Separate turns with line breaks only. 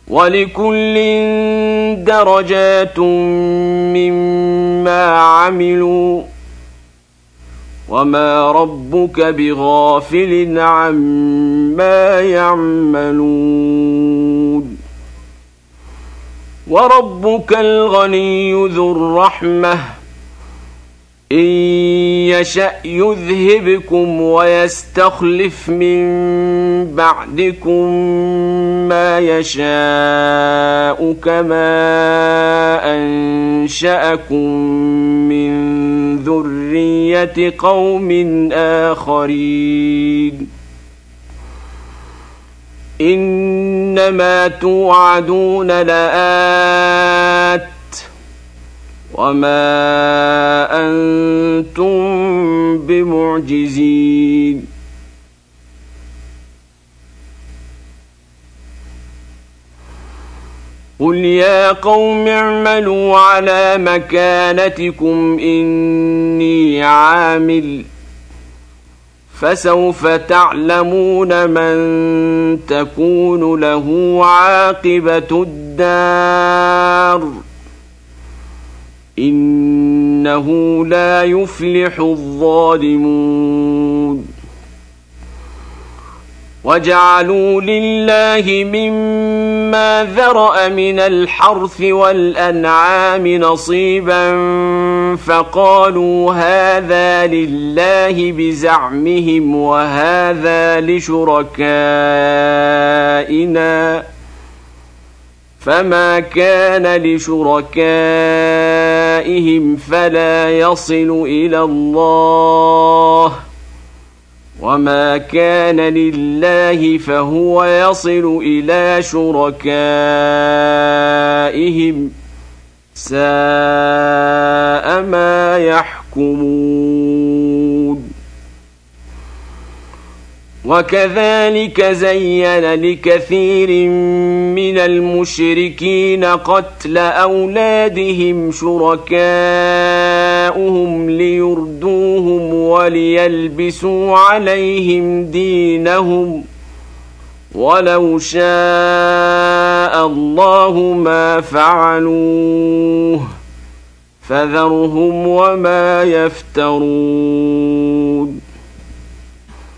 ولكل درجات مما عملوا وما ربك بغافل عما يعملون وربك الغني ذو الرحمة إن يشأ يذهبكم ويستخلف من بعدكم ما يشاء كما أنشأكم من ذرية قوم آخرين إنما توعدون لآت وما أنتم بمعجزين قل يا قوم اعملوا على مكانتكم إني عامل فسوف تعلمون من تكون له عاقبة الدار إنه لا يفلح الظالمون وجعلوا لله مما ذرأ من الحرث والأنعام نصيبا فقالوا هذا لله بزعمهم وهذا لشركائنا فما كان لشركائهم فلا يصل إلى الله وما كان لله فهو يصل إلى شركائهم ساء ما يحكمون وكذلك زين لكثير من المشركين قتل أولادهم شركاؤهم ليردوهم وليلبسوا عليهم دينهم ولو شاء الله ما فعلوه فذرهم وما يفترون